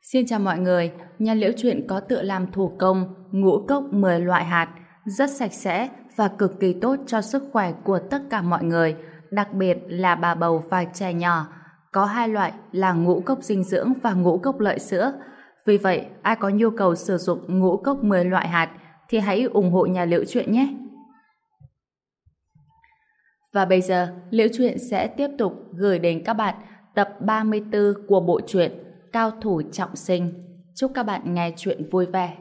Xin chào mọi người, nhà Liễu Chuyện có tự làm thủ công ngũ cốc 10 loại hạt, rất sạch sẽ và cực kỳ tốt cho sức khỏe của tất cả mọi người, đặc biệt là bà bầu và trẻ nhỏ. Có hai loại là ngũ cốc dinh dưỡng và ngũ cốc lợi sữa. Vì vậy, ai có nhu cầu sử dụng ngũ cốc 10 loại hạt thì hãy ủng hộ nhà Liễu Chuyện nhé. Và bây giờ, Liễu Chuyện sẽ tiếp tục gửi đến các bạn tập 34 của bộ truyện Cao thủ trọng sinh. Chúc các bạn nghe chuyện vui vẻ.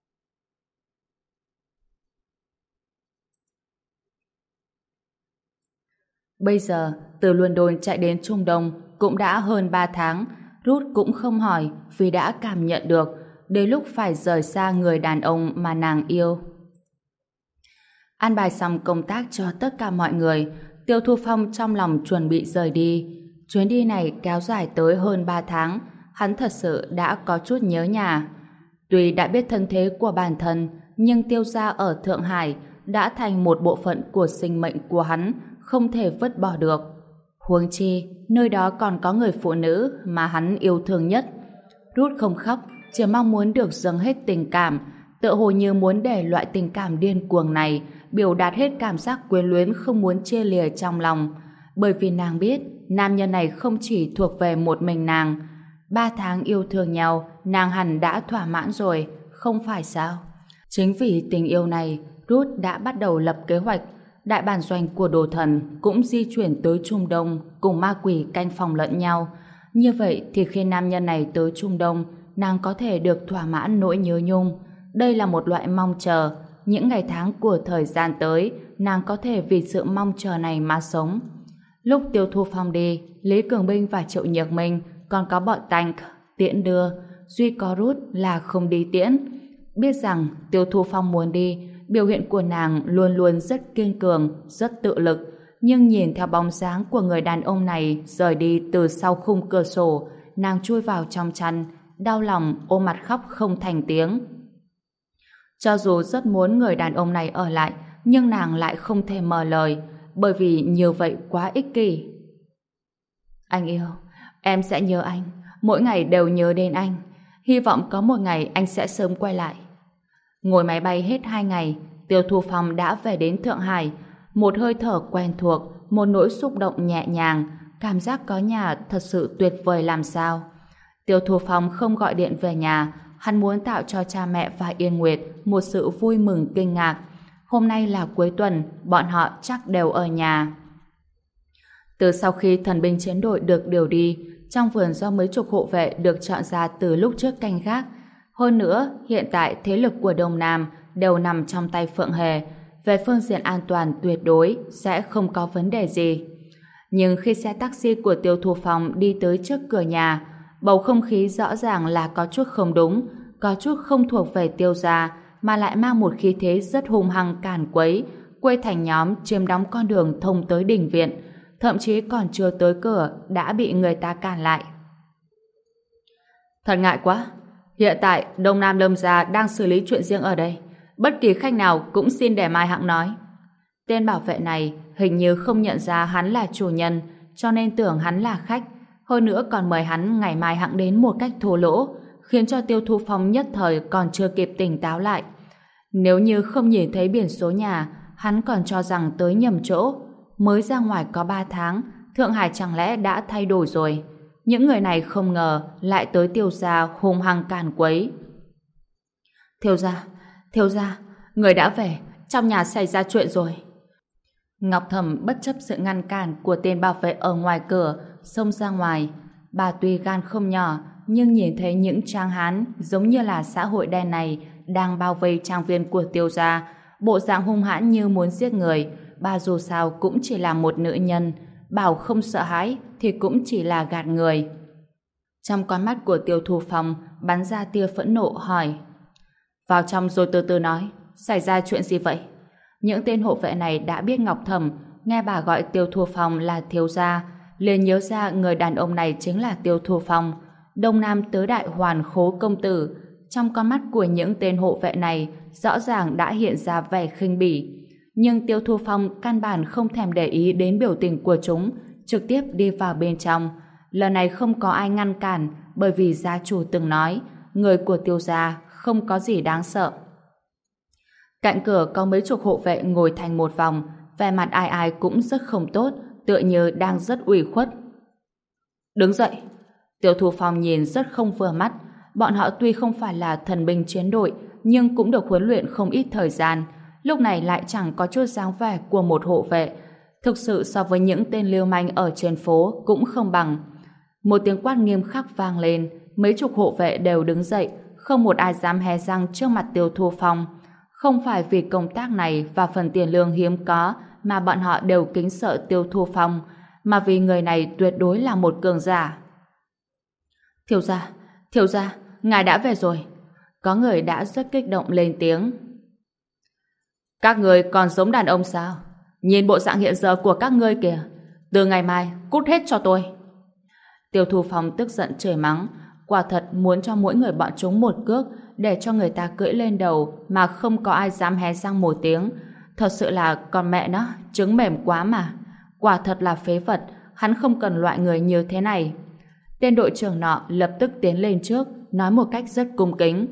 Bây giờ, từ London chạy đến Trung Đông cũng đã hơn 3 tháng. Ruth cũng không hỏi vì đã cảm nhận được đến lúc phải rời xa người đàn ông mà nàng yêu. An bài xong công tác cho tất cả mọi người, Tiêu Thu Phong trong lòng chuẩn bị rời đi. Chuyến đi này kéo dài tới hơn 3 tháng, hắn thật sự đã có chút nhớ nhà. Tuy đã biết thân thế của bản thân, nhưng Tiêu gia ở Thượng Hải đã thành một bộ phận của sinh mệnh của hắn, không thể vứt bỏ được. Huống chi, nơi đó còn có người phụ nữ mà hắn yêu thương nhất. Ruth không khóc, chỉ mong muốn được dâng hết tình cảm, tựa hồ như muốn để loại tình cảm điên cuồng này biểu đạt hết cảm giác quyến luyến không muốn chia lìa trong lòng. Bởi vì nàng biết, nam nhân này không chỉ thuộc về một mình nàng. 3 tháng yêu thương nhau, nàng hẳn đã thỏa mãn rồi, không phải sao? Chính vì tình yêu này, Ruth đã bắt đầu lập kế hoạch. Đại bản doanh của đồ thần cũng di chuyển tới Trung Đông cùng ma quỷ canh phòng lẫn nhau. Như vậy thì khi nam nhân này tới Trung Đông, nàng có thể được thỏa mãn nỗi nhớ nhung. Đây là một loại mong chờ. Những ngày tháng của thời gian tới, nàng có thể vì sự mong chờ này mà sống. Lúc Tiêu Thu Phong đi, Lý Cường Binh và Triệu Nhược Minh còn có bọn Tank tiễn đưa, duy có Ruth là không đi tiễn. Biết rằng Tiêu Thu Phong muốn đi, biểu hiện của nàng luôn luôn rất kiên cường, rất tự lực, nhưng nhìn theo bóng dáng của người đàn ông này rời đi từ sau khung cửa sổ, nàng chui vào trong chăn, đau lòng ôm mặt khóc không thành tiếng. Cho dù rất muốn người đàn ông này ở lại, nhưng nàng lại không thể mở lời, bởi vì như vậy quá ích kỷ. Anh yêu, em sẽ nhớ anh, mỗi ngày đều nhớ đến anh. Hy vọng có một ngày anh sẽ sớm quay lại. Ngồi máy bay hết 2 ngày, Tiêu Thu Phong đã về đến Thượng Hải. Một hơi thở quen thuộc, một nỗi xúc động nhẹ nhàng, cảm giác có nhà thật sự tuyệt vời làm sao. Tiêu Thu Phong không gọi điện về nhà, hắn muốn tạo cho cha mẹ và Yên Nguyệt một sự vui mừng kinh ngạc. Hôm nay là cuối tuần, bọn họ chắc đều ở nhà. Từ sau khi thần binh chiến đội được điều đi, trong vườn do mấy chục hộ vệ được chọn ra từ lúc trước canh gác. Hơn nữa, hiện tại thế lực của Đông Nam đều nằm trong tay Phượng Hề. Về phương diện an toàn tuyệt đối sẽ không có vấn đề gì. Nhưng khi xe taxi của Tiêu Thu Phong đi tới trước cửa nhà, bầu không khí rõ ràng là có chút không đúng, có chút không thuộc về Tiêu gia, mà lại mang một khí thế rất hung hăng càn quấy, quây thành nhóm chiếm đóng con đường thông tới đình viện, thậm chí còn chưa tới cửa đã bị người ta cản lại. Thật ngại quá, hiện tại Đông Nam Lâm gia đang xử lý chuyện riêng ở đây, bất kỳ khách nào cũng xin để mai hãng nói. Tên bảo vệ này hình như không nhận ra hắn là chủ nhân, cho nên tưởng hắn là khách, hơn nữa còn mời hắn ngày mai hãng đến một cách thô lỗ, khiến cho Tiêu Thu Phong nhất thời còn chưa kịp tỉnh táo lại. Nếu như không nhìn thấy biển số nhà, hắn còn cho rằng tới nhầm chỗ. Mới ra ngoài có 3 tháng, Thượng Hải chẳng lẽ đã thay đổi rồi? Những người này không ngờ lại tới Tiêu gia hung hăng càn quấy. Thiếu gia, người đã về, trong nhà xảy ra chuyện rồi. Ngọc Thẩm bất chấp sự ngăn cản của tên bảo vệ ở ngoài cửa, xông ra ngoài. Bà tuy gan không nhỏ, nhưng nhìn thấy những tráng hán giống như là xã hội đen này đang bao vây trang viên của Tiêu gia, bộ dạng hung hãn như muốn giết người, bà dù sao cũng chỉ là một nữ nhân, bảo không sợ hãi thì cũng chỉ là gạt người. Trong con mắt của Tiêu Thu Phong bắn ra tia phẫn nộ hỏi: vào trong rồi từ từ nói, xảy ra chuyện gì vậy? Những tên hộ vệ này đã biết Ngọc Thẩm, nghe bà gọi Tiêu Thu Phong là thiếu gia, liền nhớ ra người đàn ông này chính là Tiêu Thu Phong, Đông Nam tứ đại hoàn khố công tử. Trong con mắt của những tên hộ vệ này rõ ràng đã hiện ra vẻ khinh bỉ. Nhưng Tiêu Thu Phong căn bản không thèm để ý đến biểu tình của chúng, trực tiếp đi vào bên trong. Lần này không có ai ngăn cản, bởi vì gia chủ từng nói người của Tiêu gia không có gì đáng sợ. Cạnh cửa có mấy chục hộ vệ ngồi thành một vòng, vẻ mặt ai ai cũng rất không tốt, tựa như đang rất ủy khuất. Đứng dậy! Tiêu Thu Phong nhìn rất không vừa mắt. Bọn họ tuy không phải là thần binh chiến đội, nhưng cũng được huấn luyện không ít thời gian, lúc này lại chẳng có chút dáng vẻ của một hộ vệ. Thực sự so với những tên lưu manh ở trên phố cũng không bằng. Một tiếng quát nghiêm khắc vang lên, mấy chục hộ vệ đều đứng dậy, không một ai dám hé răng trước mặt Tiêu Thu Phong. Không phải vì công tác này và phần tiền lương hiếm có mà bọn họ đều kính sợ Tiêu Thu Phong, mà vì người này tuyệt đối là một cường giả. Thiếu gia, ngài đã về rồi. Có người đã rất kích động lên tiếng. Các người còn giống đàn ông sao? Nhìn bộ dạng hiện giờ của các ngươi kìa. Từ ngày mai, cút hết cho tôi. Tiêu Thu Phong tức giận chửi mắng, quả thật muốn cho mỗi người bọn chúng một cước để cho người ta cưỡi lên đầu mà không có ai dám hé răng một tiếng. Thật sự là con mẹ nó, trứng mềm quá mà. Quả thật là phế vật, hắn không cần loại người như thế này. Tên đội trưởng nọ lập tức tiến lên trước, nói một cách rất cung kính.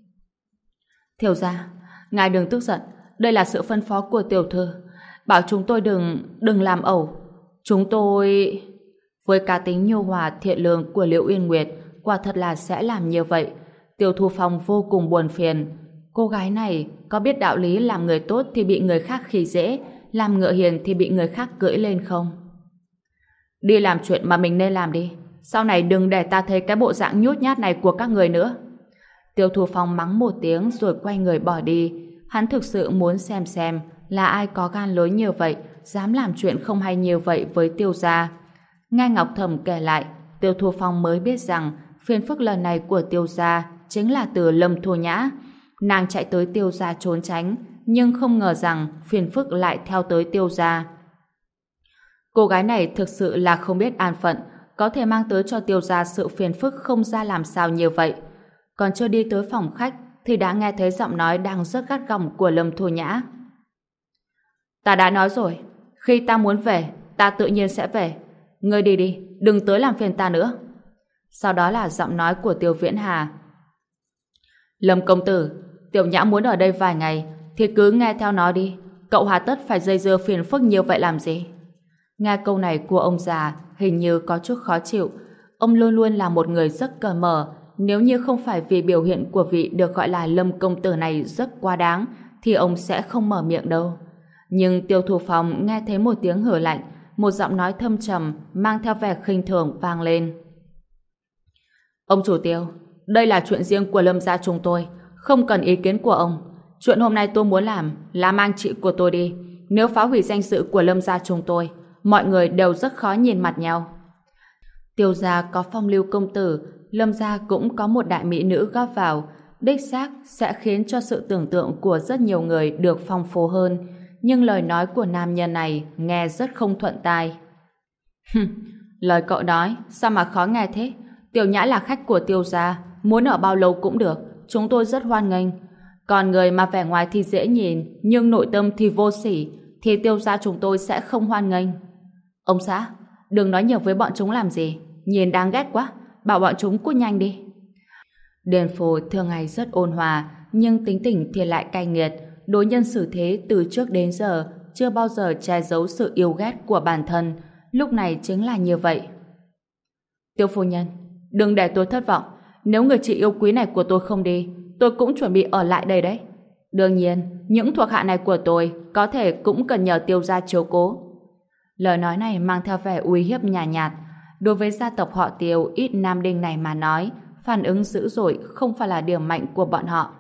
Thiếu gia, ngài đừng tức giận, đây là sự phân phó của tiểu thư. Bảo chúng tôi đừng làm ẩu. Chúng tôi... Với cá tính nhu hòa thiện lương của Liễu Uyên Nguyệt, quả thật là sẽ làm như vậy. Tiêu Thu Phong vô cùng buồn phiền. Cô gái này có biết đạo lý làm người tốt thì bị người khác khi dễ, làm ngựa hiền thì bị người khác cưỡi lên không? Đi làm chuyện mà mình nên làm đi. Sau này đừng để ta thấy cái bộ dạng nhút nhát này của các người nữa. Tiêu Thu Phong mắng một tiếng rồi quay người bỏ đi. Hắn thực sự muốn xem là ai có gan lớn như vậy, dám làm chuyện không hay như vậy với Tiêu gia. Nghe Ngọc Thẩm kể lại, Tiêu Thu Phong mới biết rằng phiền phức lần này của Tiêu gia chính là từ Lâm Thu Nhã. Nàng chạy tới Tiêu gia trốn tránh, nhưng không ngờ rằng phiền phức lại theo tới Tiêu gia. Cô gái này thực sự là không biết an phận, có thể mang tới cho Tiêu gia sự phiền phức không ra làm sao như vậy. Còn chưa đi tới phòng khách thì đã nghe thấy giọng nói đang rất gắt gỏng của Lâm Thu Nhã. Ta đã nói rồi, khi ta muốn về, ta tự nhiên sẽ về. Ngươi đi đi, đừng tới làm phiền ta nữa. Sau đó là giọng nói của Tiêu Viễn Hà. Lâm công tử, Tiểu Nhã muốn ở đây vài ngày thì cứ nghe theo nó đi. Cậu hà tất phải dây dưa phiền phức nhiều vậy làm gì? Nghe câu này của ông già hình như có chút khó chịu. Ông luôn luôn là một người rất cởi mở. Nếu như không phải vì biểu hiện của vị được gọi là Lâm công tử này rất quá đáng thì ông sẽ không mở miệng đâu. Nhưng Tiêu Thu Phong nghe thấy một tiếng hử lạnh, một giọng nói thâm trầm mang theo vẻ khinh thường vang lên. Ông chủ Tiêu, đây là chuyện riêng của Lâm gia chúng tôi, không cần ý kiến của ông. Chuyện hôm nay tôi muốn làm là mang chị của tôi đi. Nếu phá hủy danh dự của Lâm gia chúng tôi, mọi người đều rất khó nhìn mặt nhau. Tiêu gia có phong lưu công tử, Lâm gia cũng có một đại mỹ nữ góp vào, đích xác sẽ khiến cho sự tưởng tượng của rất nhiều người được phong phú hơn. Nhưng lời nói của nam nhân này nghe rất không thuận tai. Lời cậu nói sao mà khó nghe thế? Tiểu Nhã là khách của Tiêu gia, muốn ở bao lâu cũng được, chúng tôi rất hoan nghênh. Còn người mà vẻ ngoài thì dễ nhìn nhưng nội tâm thì vô sỉ thì Tiêu gia chúng tôi sẽ không hoan nghênh. Ông xã, đừng nói nhiều với bọn chúng làm gì, nhìn đáng ghét quá, bảo bọn chúng cút nhanh đi. Điền Phù thường ngày rất ôn hòa nhưng tính tình thì lại cay nghiệt. Đối nhân xử thế từ trước đến giờ chưa bao giờ che giấu sự yêu ghét của bản thân, lúc này chính là như vậy. Tiêu phu nhân, đừng để tôi thất vọng. Nếu người chị yêu quý này của tôi không đi, tôi cũng chuẩn bị ở lại đây đấy. Đương nhiên, những thuộc hạ này của tôi có thể cũng cần nhờ Tiêu gia chiếu cố. Lời nói này mang theo vẻ uy hiếp nhàn nhạt. Đối với gia tộc họ Tiêu ít nam đinh này mà nói, phản ứng dữ dội không phải là điểm mạnh của bọn họ.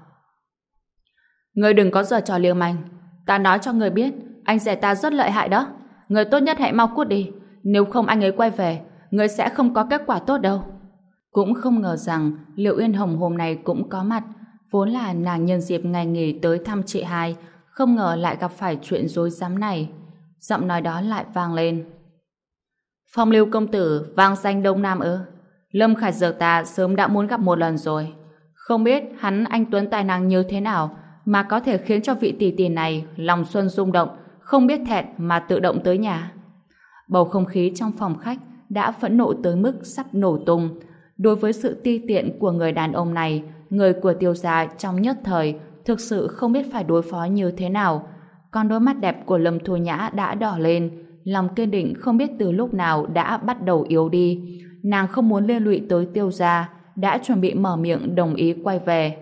Ngươi đừng có giở trò liều manh. Ta nói cho ngươi biết, anh rể ta rất lợi hại đó. Ngươi tốt nhất hãy mau cút đi. Nếu không anh ấy quay về, ngươi sẽ không có kết quả tốt đâu. Cũng không ngờ rằng Liệu Uyên Hồng hôm nay cũng có mặt. Vốn là nàng nhân dịp ngày nghỉ tới thăm chị hai, không ngờ lại gặp phải chuyện rối rắm này. Giọng nói đó lại vang lên. Phong Lưu công tử vang danh Đông Nam ư? Lâm Khải Dược ta sớm đã muốn gặp một lần rồi. Không biết hắn anh tuấn tài năng như thế nào mà có thể khiến cho vị tỷ tỷ này lòng xuân rung động, không biết thẹn mà tự động tới nhà. Bầu không khí trong phòng khách đã phẫn nộ tới mức sắp nổ tung. Đối với sự ti tiện của người đàn ông này, người của Tiêu gia trong nhất thời thực sự không biết phải đối phó như thế nào. Còn đôi mắt đẹp của Lâm Thu Nhã đã đỏ lên, lòng kiên định không biết từ lúc nào đã bắt đầu yếu đi. Nàng không muốn liên lụy tới Tiêu gia, đã chuẩn bị mở miệng đồng ý quay về.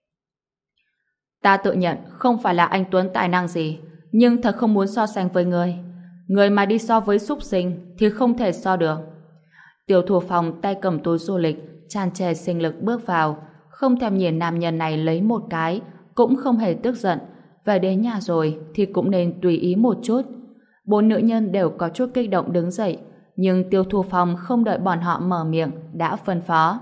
Ta tự nhận không phải là anh Tuấn tài năng gì, nhưng thật không muốn so sánh với ngươi. Người mà đi so với súc sinh thì không thể so được. Tiêu Thu Phong tay cầm túi du lịch, tràn trề sinh lực bước vào, không thèm nhìn nam nhân này lấy một cái, cũng không hề tức giận. Về đến nhà rồi thì cũng nên tùy ý một chút. Bốn nữ nhân đều có chút kích động đứng dậy, nhưng Tiêu Thu Phong không đợi bọn họ mở miệng đã phân phó.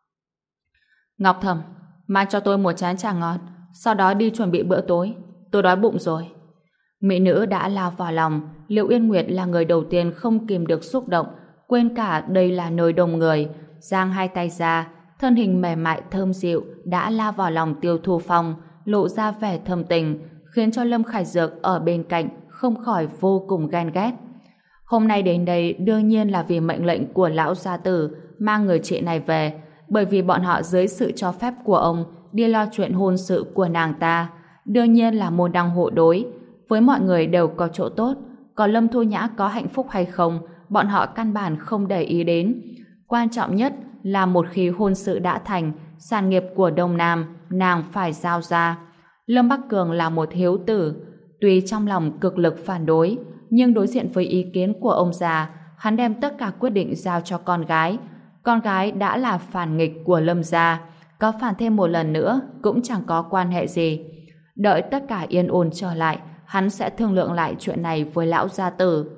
Ngọc Thầm, mang cho tôi một chén trà ngon, sau đó đi chuẩn bị bữa tối. Tôi đói bụng rồi. Mỹ nữ đã lao vào lòng. Liệu Yên Nguyệt là người đầu tiên không kìm được xúc động, quên cả đây là nơi đông người, giang hai tay ra, thân hình mềm mại thơm dịu đã lao vào lòng Tiêu Thu Phong, lộ ra vẻ thâm tình, khiến cho Lâm Khải Dược ở bên cạnh không khỏi vô cùng ghen ghét. Hôm nay đến đây đương nhiên là vì mệnh lệnh của lão gia tử mang người chị này về, bởi vì bọn họ dưới sự cho phép của ông đi lo chuyện hôn sự của nàng ta, đương nhiên là môn đăng hộ đối, với mọi người đều có chỗ tốt, còn Lâm Thu Nhã có hạnh phúc hay không, bọn họ căn bản không để ý đến. Quan trọng nhất là một khi hôn sự đã thành, sản nghiệp của Đông Nam nàng phải giao ra. Lâm Bắc Cường là một hiếu tử, tuy trong lòng cực lực phản đối, nhưng đối diện với ý kiến của ông già, hắn đem tất cả quyết định giao cho con gái. Con gái đã là phản nghịch của Lâm gia, có phản thêm một lần nữa cũng chẳng có quan hệ gì. Đợi tất cả yên ổn trở lại, hắn sẽ thương lượng lại chuyện này với lão gia tử.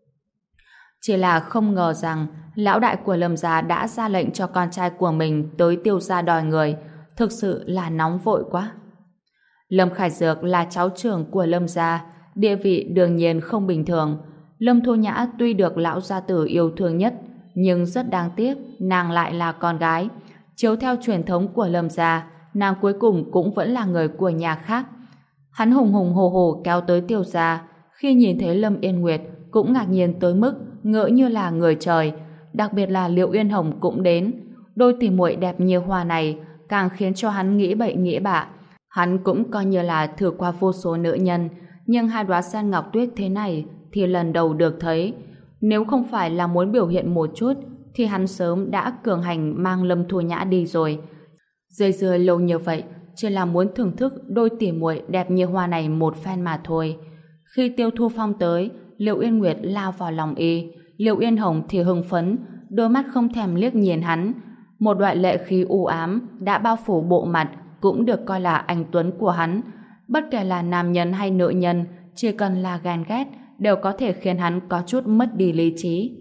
Chỉ là không ngờ rằng lão đại của Lâm gia đã ra lệnh cho con trai của mình tới Tiêu gia đòi người, thực sự là nóng vội quá. Lâm Khải Dược là cháu trưởng của Lâm gia, địa vị đương nhiên không bình thường. Lâm Thu Nhã tuy được lão gia tử yêu thương nhất, nhưng rất đáng tiếc nàng lại là con gái. Chiếu theo truyền thống của Lâm gia, nàng cuối cùng cũng vẫn là người của nhà khác. Hắn hùng hùng hồ hồ kéo tới Tiêu gia, khi nhìn thấy Lâm Yên Nguyệt cũng ngạc nhiên tới mức ngỡ như là người trời, đặc biệt là Liệu Yên Hồng cũng đến. Đôi tỉ muội đẹp như hoa này càng khiến cho hắn nghĩ bậy nghĩ bạ. Hắn cũng coi như là thử qua vô số nữ nhân, nhưng hai đóa sen ngọc tuyết thế này thì lần đầu được thấy. Nếu không phải là muốn biểu hiện một chút thì hắn sớm đã cường hành mang Lâm Thu Nhã đi rồi. Dây dưa lâu như vậy chỉ là muốn thưởng thức đôi tỉ muội đẹp như hoa này một phen mà thôi. Khi Tiêu Thu Phong tới, Liệu Yên Nguyệt lao vào lòng y, Liệu Yên Hồng thì hưng phấn, đôi mắt không thèm liếc nhìn hắn. Một đoạn lệ khí u ám đã bao phủ bộ mặt, cũng được coi là anh tuấn của hắn. Bất kể là nam nhân hay nữ nhân, chỉ cần là ghen ghét đều có thể khiến hắn có chút mất đi lý trí.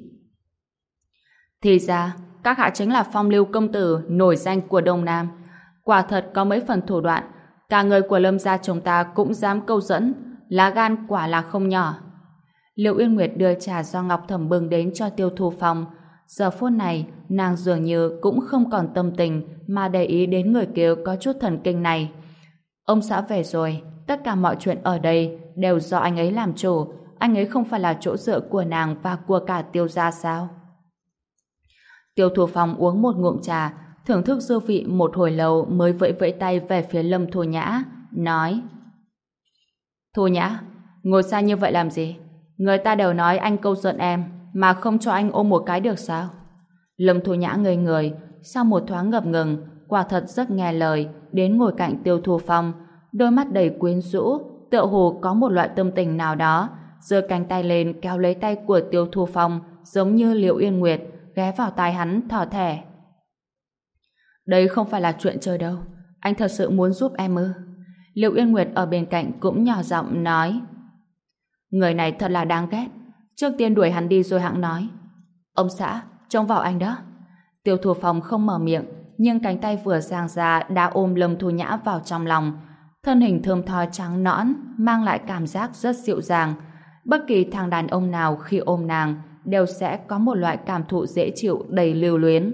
Thì ra, các hạ chính là Phong Lưu công tử nổi danh của Đông Nam. Quả thật có mấy phần thủ đoạn, cả người của Lâm gia chúng ta cũng dám câu dẫn, lá gan quả là không nhỏ. Liệu Yên Nguyệt đưa trà do Ngọc Thẩm bưng đến cho Tiêu Thu Phong. Giờ phút này, nàng dường như cũng không còn tâm tình mà để ý đến người kia có chút thần kinh này. Ông xã về rồi, tất cả mọi chuyện ở đây đều do anh ấy làm chủ, anh ấy không phải là chỗ dựa của nàng và của cả Tiêu gia sao? Tiêu Thu Phong uống một ngụm trà, thưởng thức dư vị một hồi lâu mới vẫy vẫy tay về phía Lâm Thu Nhã, nói: Thu Nhã, ngồi xa như vậy làm gì? Người ta đều nói anh câu giận em, mà không cho anh ôm một cái được sao? Lâm Thu Nhã ngây người, sau một thoáng ngập ngừng, quả thật rất nghe lời, đến ngồi cạnh Tiêu Thu Phong, đôi mắt đầy quyến rũ, tựa hồ có một loại tâm tình nào đó, giơ cánh tay lên kéo lấy tay của Tiêu Thu Phong, giống như Liệu Yên Nguyệt, ghé vào tai hắn thỏ thẻ. Đây không phải là chuyện chơi đâu, anh thật sự muốn giúp em ư? Liệu Yên Nguyệt ở bên cạnh cũng nhỏ giọng nói: Người này thật là đáng ghét, trước tiên đuổi hắn đi rồi hẵng nói. Ông xã, trông vào anh đó. Tiêu Thu Phong không mở miệng, nhưng cánh tay vừa giang ra đã ôm Lâm Thu Nhã vào trong lòng. Thân hình thơm tho trắng nõn mang lại cảm giác rất dịu dàng. Bất kỳ thằng đàn ông nào khi ôm nàng đều sẽ có một loại cảm thụ dễ chịu đầy lưu luyến.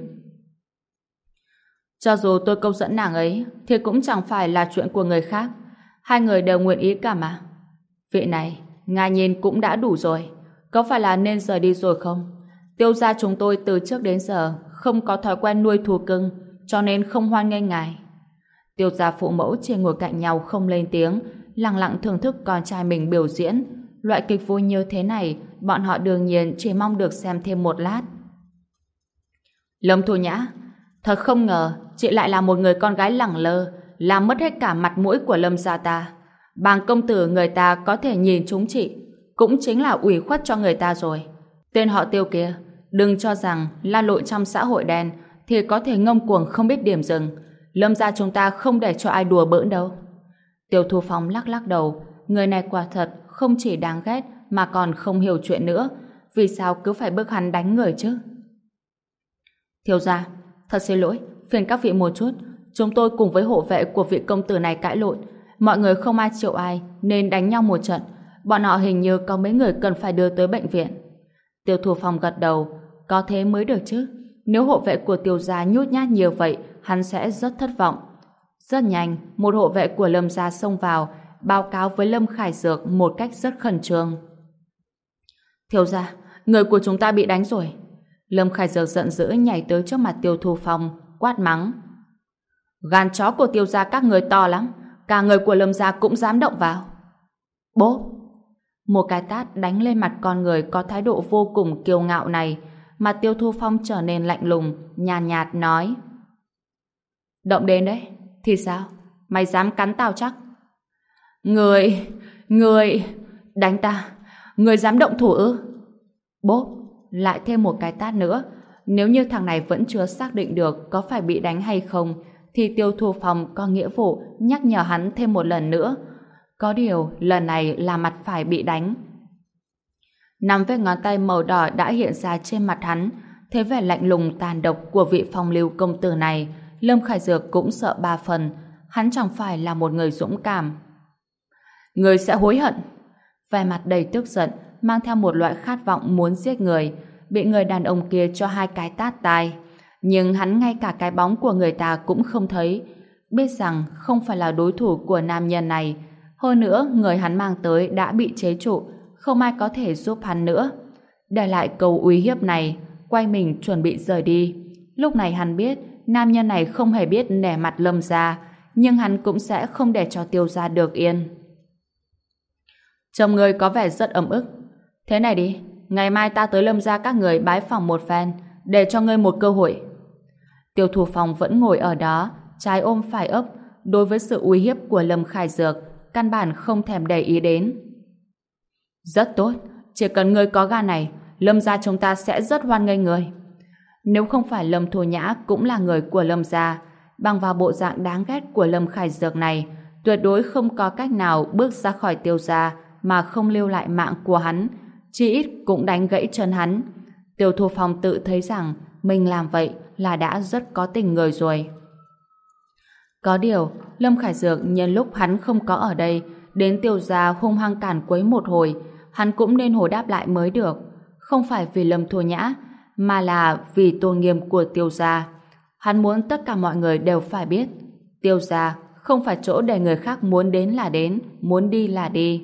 Cho dù tôi câu dẫn nàng ấy thì cũng chẳng phải là chuyện của người khác. Hai người đều nguyện ý cả mà. Vị này, ngài nhìn cũng đã đủ rồi. Có phải là nên rời đi rồi không? Tiêu gia chúng tôi từ trước đến giờ không có thói quen nuôi thú cưng, cho nên không hoan nghênh ngài. Tiêu gia phụ mẫu chỉ ngồi cạnh nhau không lên tiếng, lặng lặng thưởng thức con trai mình biểu diễn. Loại kịch vui như thế này, bọn họ đương nhiên chỉ mong được xem thêm một lát. Lâm Thu Nhã, thật không ngờ chị lại là một người con gái lẳng lơ, làm mất hết cả mặt mũi của Lâm gia ta. Bàng công tử người ta có thể nhìn chúng chị, cũng chính là ủy khuất cho người ta rồi. Tên họ Tiêu kia, đừng cho rằng la lội trong xã hội đen thì có thể ngông cuồng không biết điểm dừng. Lâm gia chúng ta không để cho ai đùa bỡn đâu. Tiêu Thu Phong lắc lắc đầu, người này quả thật không chỉ đáng ghét mà còn không hiểu chuyện nữa. Vì sao cứ phải bức hắn đánh người chứ? Thiếu gia, thật xin lỗi, phiền các vị một chút. Chúng tôi cùng với hộ vệ của vị công tử này cãi lộn. Mọi người không ai chịu ai nên đánh nhau một trận. Bọn họ hình như có mấy người cần phải đưa tới bệnh viện. Tiêu Thu Phong gật đầu. Có thế mới được chứ. Nếu hộ vệ của Tiêu gia nhút nhát nhiều vậy, hắn sẽ rất thất vọng. Rất nhanh, một hộ vệ của Lâm gia xông vào, báo cáo với Lâm Khải Dược một cách rất khẩn trương. Thiếu gia, người của chúng ta bị đánh rồi. Lâm Khải Dược giận dữ nhảy tới trước mặt Tiêu Thu Phong, quát mắng. Gan chó của Tiêu gia các người to lắm, cả người của Lâm gia cũng dám động vào. Bốp! Một cái tát đánh lên mặt con người có thái độ vô cùng kiêu ngạo này, mặt Tiêu Thu Phong trở nên lạnh lùng, nhàn nhạt nói. Động đến đấy, thì sao? Mày dám cắn tao chắc? Người, đánh ta, người dám động thủ ư? Bốp! Lại thêm một cái tát nữa. Nếu như thằng này vẫn chưa xác định được có phải bị đánh hay không, thì Tiêu Thu Phong có nghĩa vụ nhắc nhở hắn thêm một lần nữa. Có điều, lần này là mặt phải bị đánh. 5 vết ngón tay màu đỏ đã hiện ra trên mặt hắn. Thế vẻ lạnh lùng tàn độc của vị phong lưu công tử này, Lâm Khải Dược cũng sợ 3 phần. Hắn chẳng phải là một người dũng cảm. Người sẽ hối hận. Vẻ mặt đầy tức giận, mang theo một loại khát vọng muốn giết người, bị người đàn ông kia cho 2 cái tát tai. Nhưng hắn ngay cả cái bóng của người ta cũng không thấy, biết rằng không phải là đối thủ của nam nhân này. Hơn nữa, người hắn mang tới đã bị chế trụ, không ai có thể giúp hắn nữa. Để lại câu uy hiếp này, quay mình chuẩn bị rời đi. Lúc này hắn biết, nam nhân này không hề biết nể mặt Lâm gia, nhưng hắn cũng sẽ không để cho Tiêu gia được yên. Trông người có vẻ rất ấm ức. Thế này đi, ngày mai ta tới Lâm gia các người bái phỏng một phen, để cho ngươi một cơ hội. Tiêu Thu Phong vẫn ngồi ở đó, trái ôm phải ấp, đối với sự uy hiếp của Lâm Khải Dược, căn bản không thèm để ý đến. Rất tốt, chỉ cần ngươi có gan này, Lâm gia chúng ta sẽ rất hoan nghênh ngươi. Nếu không phải Lâm Thu Nhã cũng là người của Lâm gia, bằng vào bộ dạng đáng ghét của Lâm Khải Dược này, tuyệt đối không có cách nào bước ra khỏi Tiêu gia mà không lưu lại mạng của hắn, chỉ ít cũng đánh gãy chân hắn. Tiêu Thu Phong tự thấy rằng mình làm vậy là đã rất có tình người rồi. Có điều, Lâm Khải Dược nhân lúc hắn không có ở đây, đến Tiêu gia hung hăng cản quấy một hồi, hắn cũng nên hồi đáp lại mới được. Không phải vì Lâm Thu Nhã, mà là vì tôn nghiêm của Tiêu gia. Hắn muốn tất cả mọi người đều phải biết, Tiêu gia không phải chỗ để người khác muốn đến là đến, muốn đi là đi.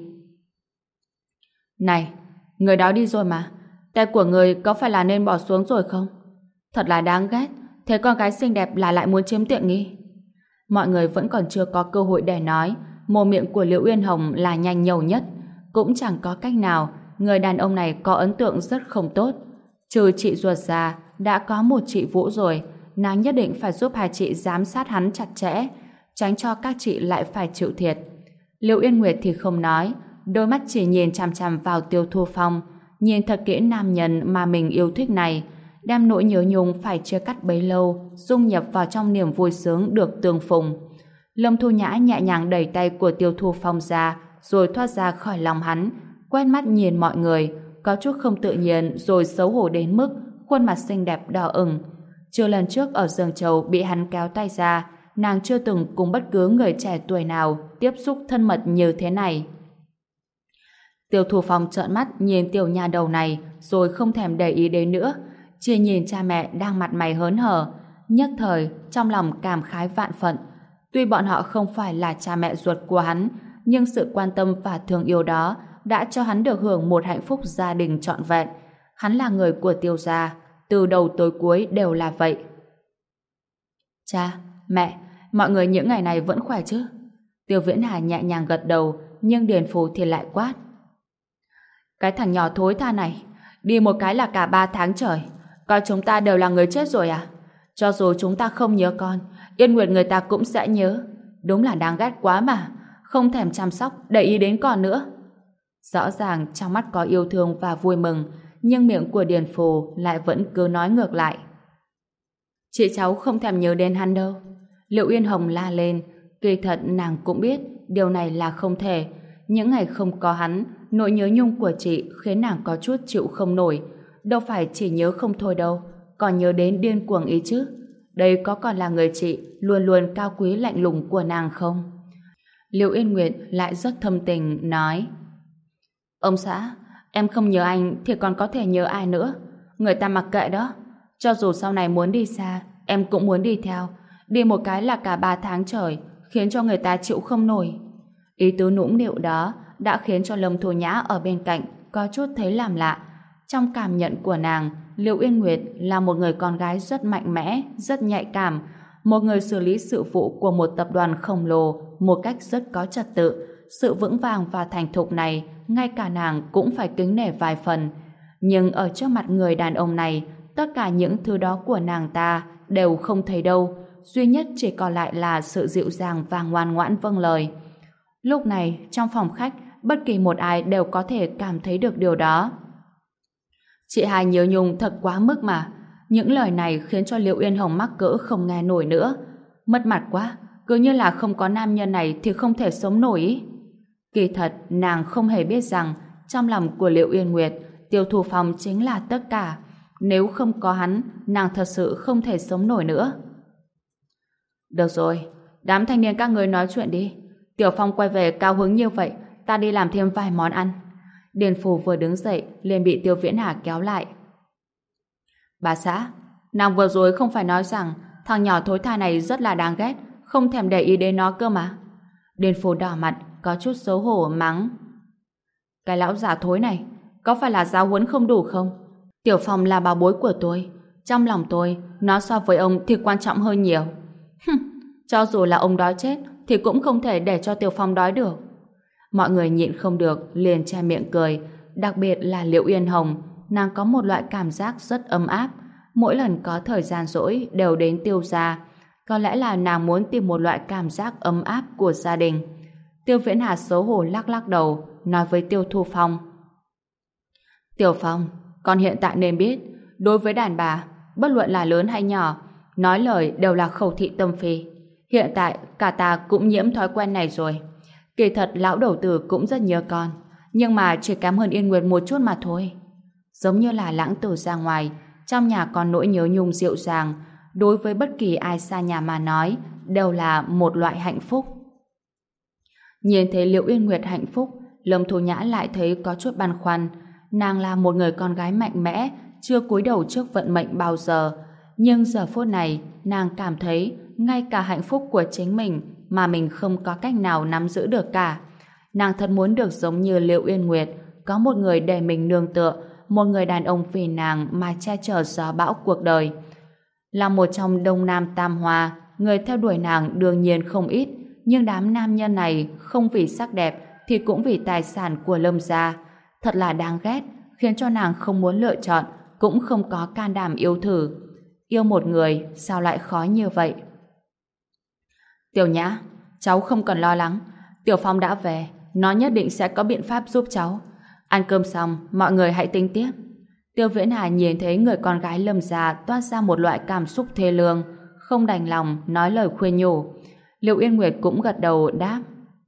Này, người đó đi rồi mà, tay của người có phải là nên bỏ xuống rồi không? Thật là đáng ghét, thế con gái xinh đẹp là lại muốn chiếm tiện nghi. Mọi người vẫn còn chưa có cơ hội để nói, mồm miệng của Liễu Uyên Hồng là nhanh nhẩu nhất, cũng chẳng có cách nào, người đàn ông này có ấn tượng rất không tốt. Trừ chị ruột già, đã có một chị Vũ rồi, nàng nhất định phải giúp hai chị giám sát hắn chặt chẽ, tránh cho các chị lại phải chịu thiệt. Liễu Uyên Nguyệt thì không nói, đôi mắt chỉ nhìn chằm chằm vào Tiêu Thu Phong, nhìn thật kỹ nam nhân mà mình yêu thích này, đem nỗi nhớ nhung phải chia cắt bấy lâu dung nhập vào trong niềm vui sướng được tương phùng. Lâm Thu Nhã nhẹ nhàng đẩy tay của Tiêu Thu Phong ra, rồi thoát ra khỏi lòng hắn, quét mắt nhìn mọi người, có chút không tự nhiên rồi xấu hổ đến mức khuôn mặt xinh đẹp đỏ ửng. Chưa lần trước ở giường trầu bị hắn kéo tay ra, nàng chưa từng cùng bất cứ người trẻ tuổi nào tiếp xúc thân mật như thế này. Tiêu Thu Phong trợn mắt nhìn tiểu nha đầu này rồi không thèm để ý đến nữa, chỉ nhìn cha mẹ đang mặt mày hớn hở, nhất thời trong lòng cảm khái vạn phận. Tuy bọn họ không phải là cha mẹ ruột của hắn, nhưng sự quan tâm và thương yêu đó đã cho hắn được hưởng một hạnh phúc gia đình trọn vẹn. Hắn là người của Tiêu gia, từ đầu tới cuối đều là vậy. Cha, mẹ, mọi người những ngày này vẫn khỏe chứ? Tiêu Viễn Hà nhẹ nhàng gật đầu, nhưng Điền Phù thì lại quát. Cái thằng nhỏ thối tha này, đi một cái là cả 3 tháng trời, coi chúng ta đều là người chết rồi à? Cho dù chúng ta không nhớ con, Yên Nguyệt người ta cũng sẽ nhớ. Đúng là đáng ghét quá mà, không thèm chăm sóc, để ý đến con nữa. Rõ ràng trong mắt có yêu thương và vui mừng, nhưng miệng của Điền Phù lại vẫn cứ nói ngược lại. Chị cháu không thèm nhớ đến hắn đâu. Liệu Yên Hồng la lên, kỳ thật nàng cũng biết điều này là không thể. Những ngày không có hắn, nỗi nhớ nhung của chị khiến nàng có chút chịu không nổi. Đâu phải chỉ nhớ không thôi đâu, còn nhớ đến điên cuồng ý chứ. Đây có còn là người chị luôn luôn cao quý lạnh lùng của nàng không? Liệu Yên Nguyệt lại rất thâm tình nói: Ông xã, em không nhớ anh thì còn có thể nhớ ai nữa? Người ta mặc kệ đó. Cho dù sau này muốn đi xa, em cũng muốn đi theo. Đi một cái là cả 3 tháng trời, khiến cho người ta chịu không nổi. Ý tứ nũng nịu đó đã khiến cho Lâm Thu Nhã ở bên cạnh có chút thấy làm lạ. Trong cảm nhận của nàng, Liệu Yên Nguyệt là một người con gái rất mạnh mẽ, rất nhạy cảm, một người xử lý sự vụ của một tập đoàn khổng lồ một cách rất có trật tự. Sự vững vàng và thành thục này, ngay cả nàng cũng phải kính nể vài phần. Nhưng ở trước mặt người đàn ông này, tất cả những thứ đó của nàng ta đều không thấy đâu. Duy nhất chỉ còn lại là sự dịu dàng và ngoan ngoãn vâng lời. Lúc này, trong phòng khách, bất kỳ một ai đều có thể cảm thấy được điều đó. Chị hai nhớ nhung thật quá mức mà. Những lời này khiến cho Liệu Yên Hồng mắc cỡ không nghe nổi nữa. Mất mặt quá, cứ như là không có nam nhân này thì không thể sống nổi ý. Kỳ thật, nàng không hề biết rằng trong lòng của Liệu Yên Nguyệt, Tiêu Thu Phong chính là tất cả. Nếu không có hắn, nàng thật sự không thể sống nổi nữa. Được rồi, đám thanh niên các người nói chuyện đi. Tiểu Phong quay về cao hứng như vậy, ta đi làm thêm vài món ăn. Điền Phù vừa đứng dậy, liền bị Tiêu Viễn Hà kéo lại. Bà xã, nàng vừa rồi không phải nói rằng thằng nhỏ thối tha này rất là đáng ghét, không thèm để ý đến nó cơ mà. Điền Phù đỏ mặt, có chút xấu hổ mắng. Cái lão già thối này, có phải là giáo huấn không đủ không? Tiểu Phong là bảo bối của tôi. Trong lòng tôi, nó so với ông thì quan trọng hơn nhiều. Cho dù là ông đói chết, thì cũng không thể để cho Tiểu Phong đói được. Mọi người nhịn không được, liền che miệng cười. Đặc biệt là Liệu Yên Hồng, nàng có một loại cảm giác rất ấm áp. Mỗi lần có thời gian rỗi đều đến Tiêu gia. Có lẽ là nàng muốn tìm một loại cảm giác ấm áp của gia đình. Tiêu Viễn Hà xấu hổ lắc lắc đầu, nói với Tiêu Thu Phong. Tiểu Phong, con hiện tại nên biết, đối với đàn bà, bất luận là lớn hay nhỏ, nói lời đều là khẩu thị tâm phi. Hiện tại, cả ta cũng nhiễm thói quen này rồi. Kỳ thật lão đầu tử cũng rất nhớ con, nhưng mà chỉ kém hơn Yên Nguyệt một chút mà thôi. Giống như là lãng tử ra ngoài, trong nhà còn nỗi nhớ nhung dịu dàng, đối với bất kỳ ai xa nhà mà nói, đều là một loại hạnh phúc. Nhìn thấy Liệu Yên Nguyệt hạnh phúc, Lâm Thu Nhã lại thấy có chút băn khoăn. Nàng là một người con gái mạnh mẽ, chưa cúi đầu trước vận mệnh bao giờ. Nhưng giờ phút này, nàng cảm thấy ngay cả hạnh phúc của chính mình mà mình không có cách nào nắm giữ được cả. Nàng thật muốn được giống như Liệu Yên Nguyệt, có một người để mình nương tựa, một người đàn ông vì nàng mà che chở gió bão cuộc đời. Là một trong Đông Nam Tam Hoa, người theo đuổi nàng đương nhiên không ít, nhưng đám nam nhân này không vì sắc đẹp thì cũng vì tài sản của Lâm gia. Thật là đáng ghét, khiến cho nàng không muốn lựa chọn, cũng không có can đảm yêu thử. Yêu một người sao lại khó như vậy? Tiểu Nhã, cháu không cần lo lắng. Tiểu Phong đã về, nó nhất định sẽ có biện pháp giúp cháu. Ăn cơm xong, mọi người hãy tính tiếp. Tiêu Viễn Hà nhìn thấy người con gái Lâm gia toát ra một loại cảm xúc thê lương, không đành lòng nói lời khuyên nhủ. Liệu Yên Nguyệt cũng gật đầu đáp.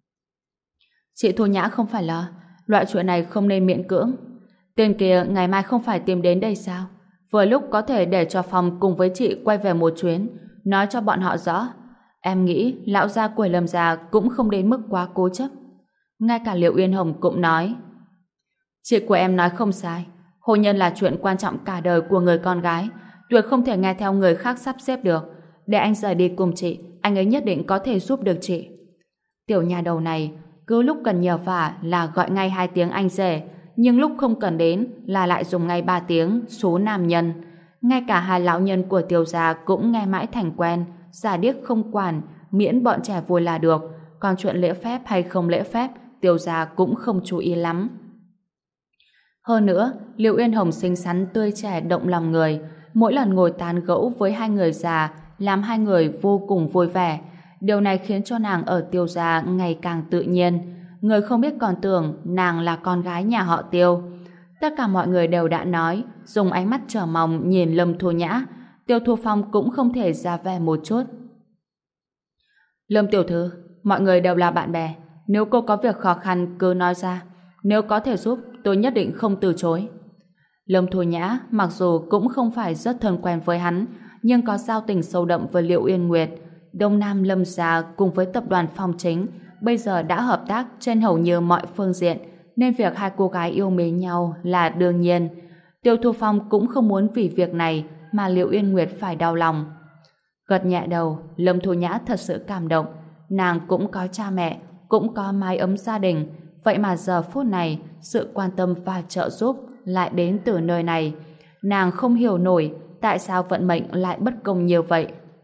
Chị Thu Nhã không phải lo, loại chuyện này không nên miễn cưỡng. Tên kia ngày mai không phải tìm đến đây sao? Vừa lúc có thể để cho Phong cùng với chị quay về một chuyến, nói cho bọn họ rõ. Em nghĩ lão gia của Lâm gia cũng không đến mức quá cố chấp. Ngay cả Liệu Yên Hồng cũng nói. Chị của em nói không sai, hôn nhân là chuyện quan trọng cả đời của người con gái, tuyệt không thể nghe theo người khác sắp xếp được. Để anh rời đi cùng chị, anh ấy nhất định có thể giúp được chị. Tiểu nhà đầu này cứ lúc cần nhờ vả là gọi ngay 2 tiếng anh rể, nhưng lúc không cần đến là lại dùng ngay 3 tiếng số nam nhân. Ngay cả hai lão nhân của Tiêu gia cũng nghe mãi thành quen, giả điếc không quản, miễn bọn trẻ vui là được, còn chuyện lễ phép hay không lễ phép, Tiêu gia cũng không chú ý lắm. Hơn nữa, Liệu Yên Hồng xinh xắn tươi trẻ động lòng người, mỗi lần ngồi tán gẫu với hai người già, làm hai người vô cùng vui vẻ. Điều này khiến cho nàng ở Tiêu gia ngày càng tự nhiên. Người không biết còn tưởng nàng là con gái nhà họ Tiêu. Tất cả mọi người đều đã nói, dùng ánh mắt chờ mong nhìn Lâm Thu Nhã. Tiêu Thu Phong cũng không thể ra vẻ một chút. Lâm tiểu thư, mọi người đều là bạn bè. Nếu cô có việc khó khăn cứ nói ra. Nếu có thể giúp, tôi nhất định không từ chối. Lâm Thu Nhã mặc dù cũng không phải rất thân quen với hắn, nhưng có giao tình sâu đậm với Liệu Yên Nguyệt. Đông Nam Lâm gia cùng với tập đoàn Phong Chính bây giờ đã hợp tác trên hầu như mọi phương diện, nên việc hai cô gái yêu mến nhau là đương nhiên. Tiêu Thu Phong cũng không muốn vì việc này mà Liệu Yên Nguyệt phải đau lòng. Gật nhẹ đầu, Lâm Thu Nhã thật sự cảm động. Nàng cũng có cha mẹ, cũng có mái ấm gia đình, vậy mà giờ phút này sự quan tâm và trợ giúp lại đến từ nơi này. Nàng không hiểu nổi tại sao vận mệnh lại bất công như vậy.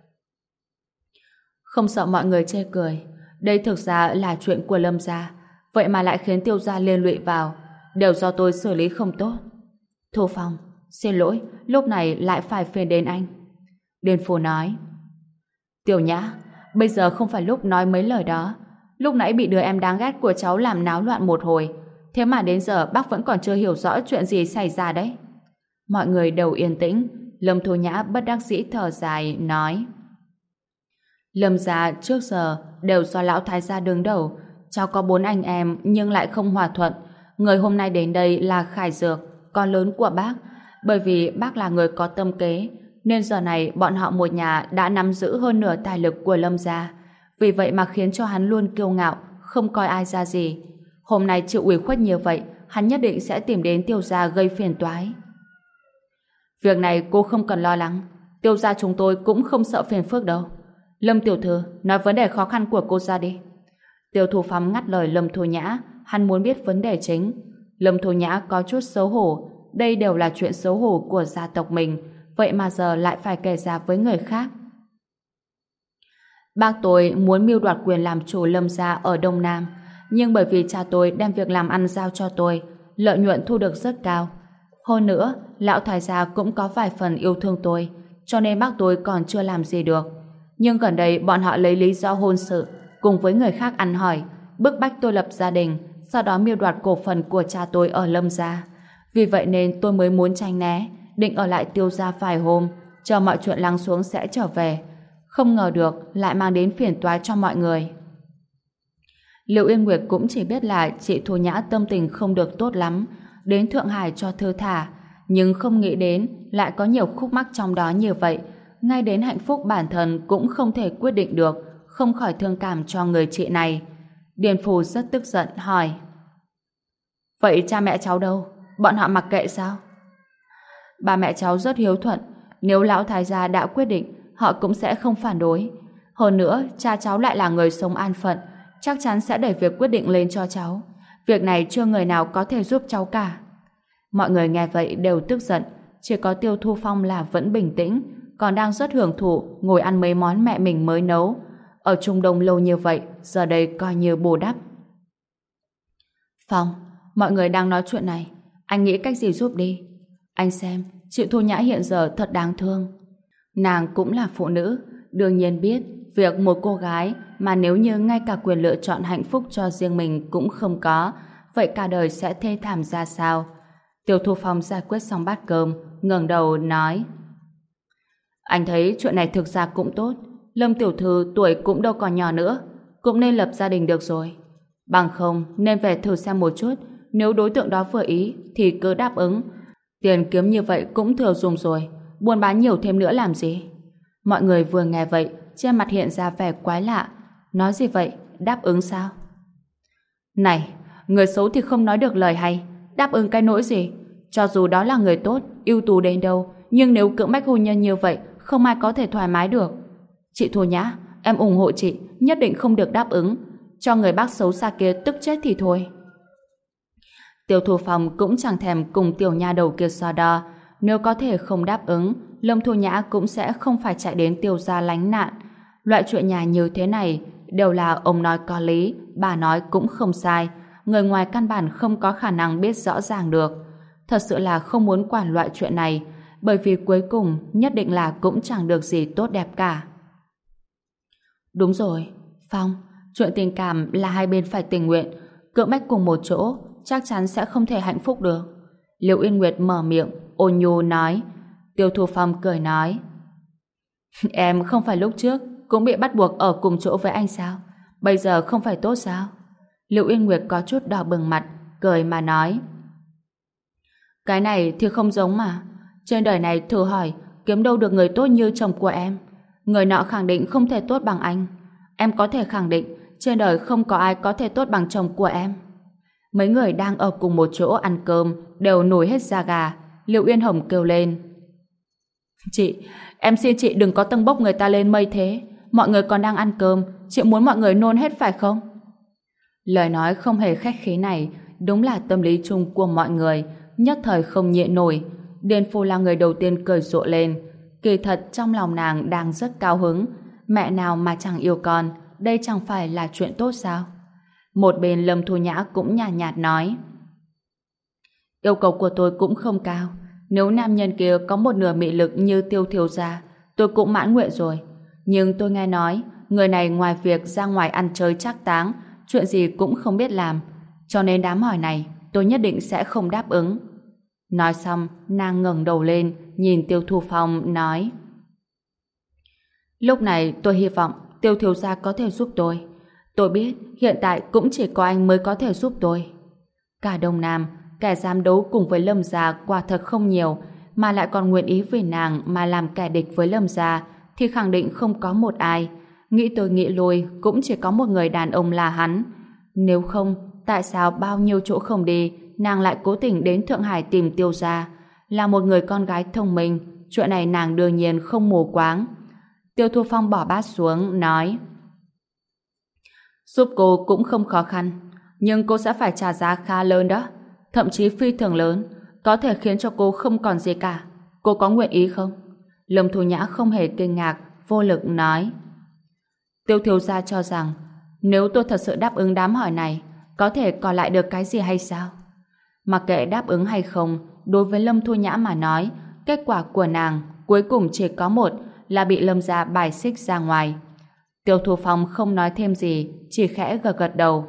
Không sợ mọi người chê cười, đây thực ra là chuyện của Lâm gia, vậy mà lại khiến Tiêu gia liên lụy vào, đều do tôi xử lý không tốt. Thu Phong, xin lỗi, lúc này lại phải phiền đến anh. Điền Phủ nói. Tiểu Nhã, bây giờ không phải lúc nói mấy lời đó. Lúc nãy bị đứa em đáng ghét của cháu làm náo loạn một hồi, thế mà đến giờ bác vẫn còn chưa hiểu rõ chuyện gì xảy ra đấy. Mọi người đều yên tĩnh. Lâm Thu Nhã bất đắc dĩ thở dài nói: Lâm gia trước giờ đều do lão thái gia đứng đầu, cháu có 4 anh em nhưng lại không hòa thuận. Người hôm nay đến đây là Khải Dược, con lớn của bác. Bởi vì bác là người có tâm kế, nên giờ này bọn họ một nhà đã nắm giữ hơn nửa tài lực của Lâm gia. Vì vậy mà khiến cho hắn luôn kiêu ngạo, không coi ai ra gì. Hôm nay chịu ủy khuất như vậy, hắn nhất định sẽ tìm đến Tiêu gia gây phiền toái. Việc này cô không cần lo lắng, Tiêu gia chúng tôi cũng không sợ phiền phức đâu. Lâm tiểu thư, nói vấn đề khó khăn của cô ra đi. Tiêu Thu Phong ngắt lời Lâm Thu Nhã, hắn muốn biết vấn đề chính. Lâm Thu Nhã có chút xấu hổ, đây đều là chuyện xấu hổ của gia tộc mình, vậy mà giờ lại phải kể ra với người khác. Bác tôi muốn mưu đoạt quyền làm chủ Lâm gia ở Đông Nam, nhưng bởi vì cha tôi đem việc làm ăn giao cho tôi, lợi nhuận thu được rất cao. Hơn nữa, lão thái gia cũng có vài phần yêu thương tôi, cho nên bác tôi còn chưa làm gì được. Nhưng gần đây bọn họ lấy lý do hôn sự cùng với người khác ăn hỏi, bức bách tôi lập gia đình, sau đó mưu đoạt cổ phần của cha tôi ở Lâm gia. Vì vậy nên tôi mới muốn tránh né, định ở lại Tiêu gia vài hôm, chờ mọi chuyện lắng xuống sẽ trở về. Không ngờ được lại mang đến phiền toái cho mọi người. Liệu Yên Nguyệt cũng chỉ biết là chị Thu Nhã tâm tình không được tốt lắm, đến Thượng Hải cho thư thả, nhưng không nghĩ đến lại có nhiều khúc mắc trong đó như vậy. Ngay đến hạnh phúc bản thân cũng không thể quyết định được, không khỏi thương cảm cho người chị này. Điền Phù rất tức giận hỏi: Vậy cha mẹ cháu đâu? Bọn họ mặc kệ sao? Ba mẹ cháu rất hiếu thuận, nếu lão thái gia đã quyết định, họ cũng sẽ không phản đối. Hơn nữa, cha cháu lại là người sống an phận, chắc chắn sẽ đẩy việc quyết định lên cho cháu. Việc này chưa người nào có thể giúp cháu cả. Mọi người nghe vậy đều tức giận, chỉ có Tiêu Thu Phong là vẫn bình tĩnh, còn đang rất hưởng thụ ngồi ăn mấy món mẹ mình mới nấu. Ở Trung Đông lâu như vậy, giờ đây coi như bù đắp. Phong, mọi người đang nói chuyện này, anh nghĩ cách gì giúp đi. Anh xem, chị Thu Nhã hiện giờ thật đáng thương. Nàng cũng là phụ nữ, đương nhiên biết việc một cô gái mà nếu như ngay cả quyền lựa chọn hạnh phúc cho riêng mình cũng không có, vậy cả đời sẽ thê thảm ra sao. Tiêu Thu Phong giải quyết xong bát cơm, ngẩng đầu nói: Anh thấy chuyện này thực ra cũng tốt. Lâm tiểu thư tuổi cũng đâu còn nhỏ nữa, cũng nên lập gia đình được rồi. Bằng không nên về thử xem một chút, nếu đối tượng đó vừa ý thì cứ đáp ứng. Tiền kiếm như vậy cũng thừa dùng rồi, buôn bán nhiều thêm nữa làm gì. Mọi người vừa nghe vậy, trên mặt hiện ra vẻ quái lạ. Nói gì vậy? Đáp ứng sao? Này, người xấu thì không nói được lời hay, đáp ứng cái nỗi gì? Cho dù đó là người tốt, ưu tú đến đâu, nhưng nếu cưỡng bách hôn nhân như vậy, không ai có thể thoải mái được. Chị Thu Nhã, em ủng hộ chị, nhất định không được đáp ứng. Cho người bác xấu xa kia tức chết thì thôi. Tiêu Thu Phong cũng chẳng thèm cùng tiểu nha đầu kia so đo. nếu có thể không đáp ứng, Lâm Thu Nhã cũng sẽ không phải chạy đến Tiêu gia lánh nạn. Loại chuyện nhà như thế này đều là ông nói có lý, bà nói cũng không sai. Người ngoài căn bản không có khả năng biết rõ ràng được. Thật sự là không muốn quản loại chuyện này, bởi vì cuối cùng nhất định là cũng chẳng được gì tốt đẹp cả. Đúng rồi, Phong, chuyện tình cảm là hai bên phải tình nguyện, cưỡng bách cùng một chỗ chắc chắn sẽ không thể hạnh phúc được. Liễu Yên Nguyệt mở miệng, ôn nhu nói. Tiêu Thu Phong cười nói, em không phải lúc trước cũng bị bắt buộc ở cùng chỗ với anh sao? Bây giờ không phải tốt sao? Liễu Yên Nguyệt có chút đỏ bừng mặt, cười mà nói, cái này thì không giống mà. Trên đời này thử hỏi, kiếm đâu được người tốt như chồng của em. Người nọ khẳng định không thể tốt bằng anh. Em có thể khẳng định trên đời không có ai có thể tốt bằng chồng của em. Mấy người đang ở cùng một chỗ ăn cơm đều nổi hết da gà. Liễu Uyên Hồng kêu lên, chị, em xin chị đừng có tâng bốc người ta lên mây thế. Mọi người còn đang ăn cơm, chị muốn mọi người nôn hết phải không? Lời nói không hề khách khí này đúng là tâm lý chung của mọi người, nhất thời không nhịn nổi. Điền Phu là người đầu tiên cười rộ lên. Kỳ thật trong lòng nàng đang rất cao hứng. Mẹ nào mà chẳng yêu con, đây chẳng phải là chuyện tốt sao? Một bên Lâm Thu Nhã cũng nhàn nhạt nói, yêu cầu của tôi cũng không cao. Nếu nam nhân kia có một nửa mị lực như Tiêu thiếu gia, tôi cũng mãn nguyện rồi. Nhưng tôi nghe nói người này ngoài việc ra ngoài ăn chơi trác táng, chuyện gì cũng không biết làm, cho nên đám hỏi này tôi nhất định sẽ không đáp ứng. Nói xong, nàng ngẩng đầu lên nhìn Tiêu Thu Phong nói, lúc này tôi hy vọng Tiêu thiếu gia có thể giúp tôi. Tôi biết hiện tại cũng chỉ có anh mới có thể giúp tôi. Cả Đông Nam, kẻ dám đấu cùng với Lâm gia quả thật không nhiều, mà lại còn nguyện ý vì nàng mà làm kẻ địch với Lâm gia thì khẳng định không có một ai. Nghĩ tới nghĩ lui cũng chỉ có một người đàn ông là hắn. Nếu không, tại sao bao nhiêu chỗ không đi, nàng lại cố tình đến Thượng Hải tìm Tiêu gia? Là một người con gái thông minh, chuyện này nàng đương nhiên không mù quáng. Tiêu Thu Phong bỏ bát xuống, nói, giúp cô cũng không khó khăn, nhưng cô sẽ phải trả giá khá lớn đó, thậm chí phi thường lớn, có thể khiến cho cô không còn gì cả. Cô có nguyện ý không? Lâm Thu Nhã không hề kinh ngạc, vô lực nói, Tiêu thiếu gia cho rằng nếu tôi thật sự đáp ứng đám hỏi này, có thể còn lại được cái gì hay sao? Mặc kệ đáp ứng hay không, đối với Lâm Thu Nhã mà nói, kết quả của nàng cuối cùng chỉ có một, là bị Lâm gia bài xích ra ngoài. Tiêu Thu Phong không nói thêm gì, chỉ khẽ gật gật đầu.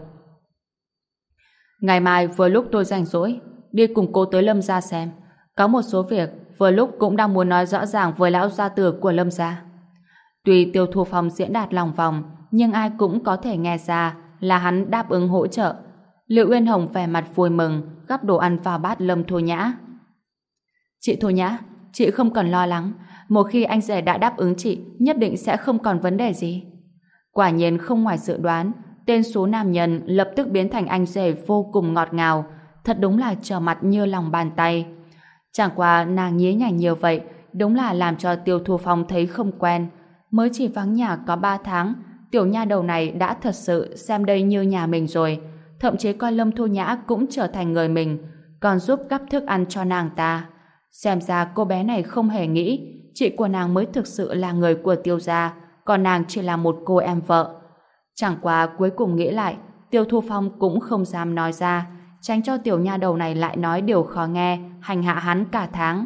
Ngày mai vừa lúc tôi rảnh rỗi, đi cùng cô tới Lâm gia xem. Có một số việc vừa lúc cũng đang muốn nói rõ ràng với lão gia tử của Lâm gia. Tuy Tiêu Thu Phong diễn đạt lòng vòng, nhưng ai cũng có thể nghe ra là hắn đáp ứng hỗ trợ. Liễu Uyên Hồng vẻ mặt vui mừng, gắp đồ ăn vào bát Lâm Thu Nhã. Chị Thu Nhã, chị không cần lo lắng. Một khi anh rể đã đáp ứng chị, nhất định sẽ không còn vấn đề gì. Quả nhiên không ngoài dự đoán, tên số nam nhân lập tức biến thành anh rể vô cùng ngọt ngào, thật đúng là trở mặt như lòng bàn tay. Chẳng qua nàng nhí nhảnh như vậy, đúng là làm cho Tiêu Thu Phong thấy không quen. Mới chỉ vắng nhà có 3 tháng, tiểu nha đầu này đã thật sự xem đây như nhà mình rồi, thậm chí coi Lâm Thu Nhã cũng trở thành người mình, còn giúp gắp thức ăn cho nàng ta. Xem ra cô bé này không hề nghĩ chị của nàng mới thực sự là người của Tiêu gia, còn nàng chỉ là một cô em vợ. Chẳng qua cuối cùng nghĩ lại, Tiêu Thu Phong cũng không dám nói ra, tránh cho tiểu nha đầu này lại nói điều khó nghe, hành hạ hắn cả tháng.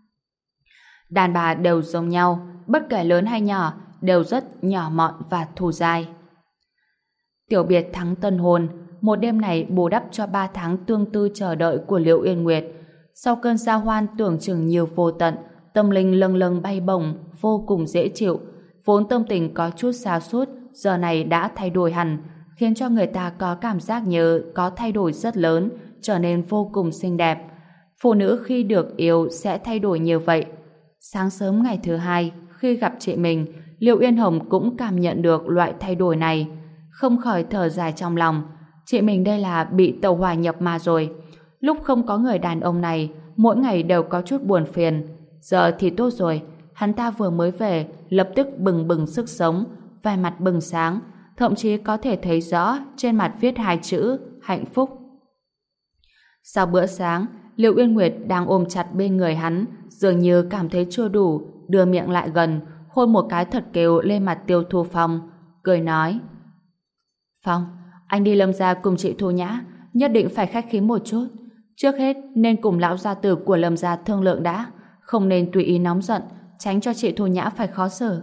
Đàn bà đều giống nhau, bất kể lớn hay nhỏ, đều rất nhỏ mọn và thù dai. Tiểu biệt thắng tân hôn, một đêm này bù đắp cho 3 tháng tương tư chờ đợi của Liễu Yên Nguyệt. Sau cơn giao hoan tưởng chừng nhiều vô tận, tâm linh lâng lâng bay bổng, vô cùng dễ chịu. Vốn tâm tình có chút sa sút, giờ này đã thay đổi hẳn, khiến cho người ta có cảm giác như có thay đổi rất lớn, trở nên vô cùng xinh đẹp. Phụ nữ khi được yêu sẽ thay đổi như vậy. Sáng sớm ngày thứ hai, khi gặp chị mình, Liễu Uyên Hồng cũng cảm nhận được loại thay đổi này, không khỏi thở dài trong lòng. Chị mình đây là bị tàu hỏa nhập ma rồi. Lúc không có người đàn ông này, mỗi ngày đều có chút buồn phiền. Giờ thì tốt rồi, hắn ta vừa mới về, lập tức bừng bừng sức sống, vẻ mặt bừng sáng, thậm chí có thể thấy rõ trên mặt viết 2 chữ hạnh phúc. Sau bữa sáng, Liệu Uyên Nguyệt đang ôm chặt bên người hắn, dường như cảm thấy chưa đủ, đưa miệng lại gần, hôn một cái thật kêu lên mặt Tiêu Thu Phong, cười nói: Phong, anh đi Lâm gia cùng chị Thu Nhã, nhất định phải khách khí một chút. Trước hết nên cùng lão gia tử của Lâm gia thương lượng đã, không nên tùy ý nóng giận, tránh cho chị Thu Nhã phải khó xử.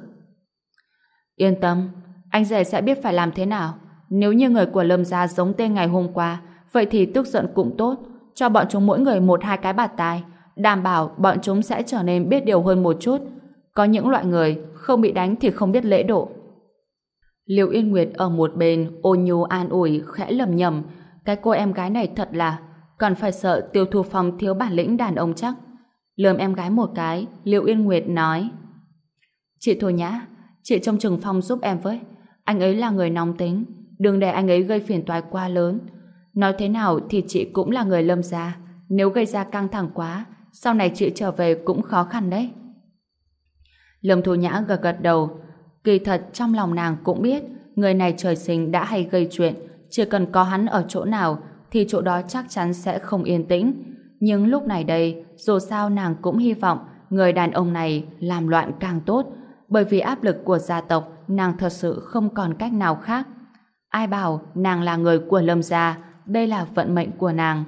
Yên tâm, anh rể sẽ biết phải làm thế nào. Nếu như người của Lâm gia giống tên ngày hôm qua, vậy thì tức giận cũng tốt, cho bọn chúng mỗi người một hai cái bạt tai, đảm bảo bọn chúng sẽ trở nên biết điều hơn một chút. Có những loại người không bị đánh thì không biết lễ độ. Liệu Yên Nguyệt ở một bên ôn nhu an ủi, khẽ lầm nhầm: cái cô em gái này thật là còn phải sợ Tiêu Thu Phong thiếu bản lĩnh đàn ông chắc. Lườm em gái một cái, Liệu Yên Nguyệt nói: chị Thu Nhã, chị trông chừng Phong giúp em với. Anh ấy là người nóng tính, đừng để anh ấy gây phiền toái quá lớn. Nói thế nào thì chị cũng là người Lâm gia, nếu gây ra căng thẳng quá, sau này chị trở về cũng khó khăn đấy. Lâm Thu Nhã gật gật đầu. Kỳ thật trong lòng nàng cũng biết người này trời sinh đã hay gây chuyện, chỉ cần có hắn ở chỗ nào thì chỗ đó chắc chắn sẽ không yên tĩnh. Nhưng lúc này đây, dù sao nàng cũng hy vọng người đàn ông này làm loạn càng tốt, bởi vì áp lực của gia tộc nàng thật sự không còn cách nào khác. Ai bảo nàng là người của Lâm gia, đây là vận mệnh của nàng.